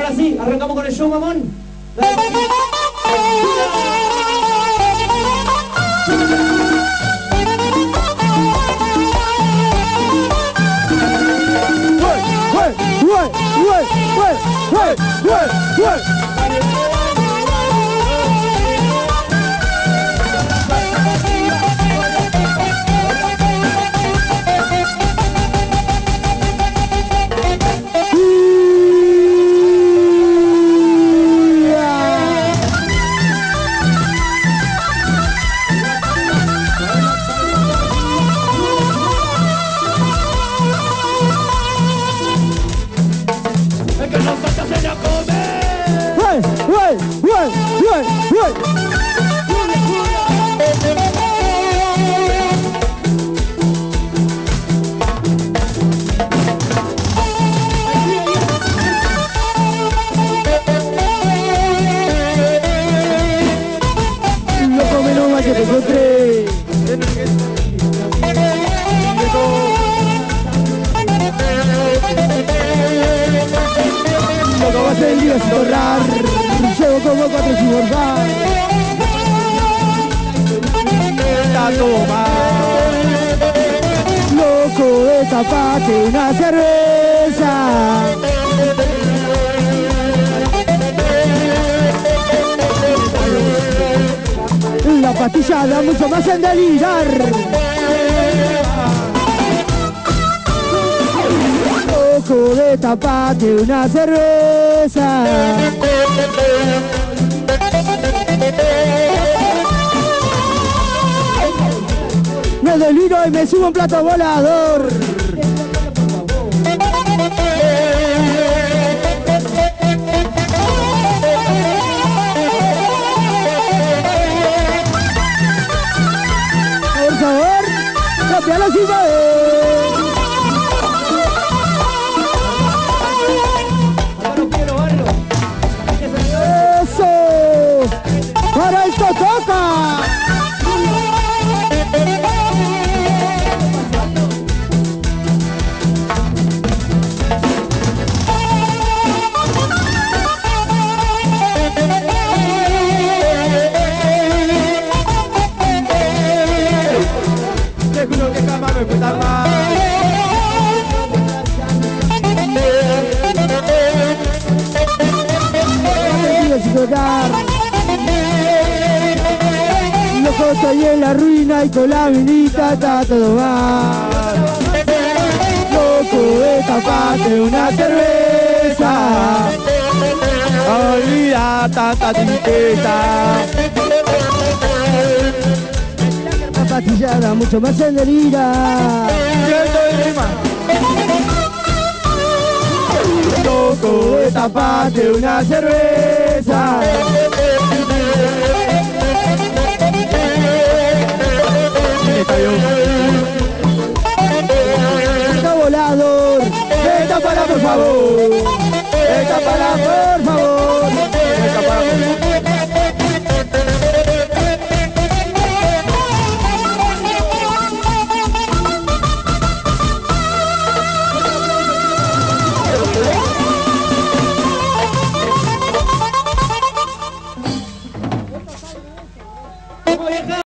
Ahora sí, arrancamos con el show, mamón. Llevo como 4 chibordar. La toma. Loco, destapate una cerveza. La pastilla da mucho más en delirar. Loco, destapate una cerveza. Me deliro y me subo un plato volador. Por favor, cambia la cima ¡eso! ¡Para el Totoca! Seguro que jamás me cuesta más. Loco, estoy en la ruina y con la vinita está todo mal. Loco, destapate una cerveza. Olvida tanta tristeza. La pastillada mucho más en delira. Siento el rima. Loco, destapate una cerveza. Me cayó. Está volador. Destapala por favor. Destapala por favor.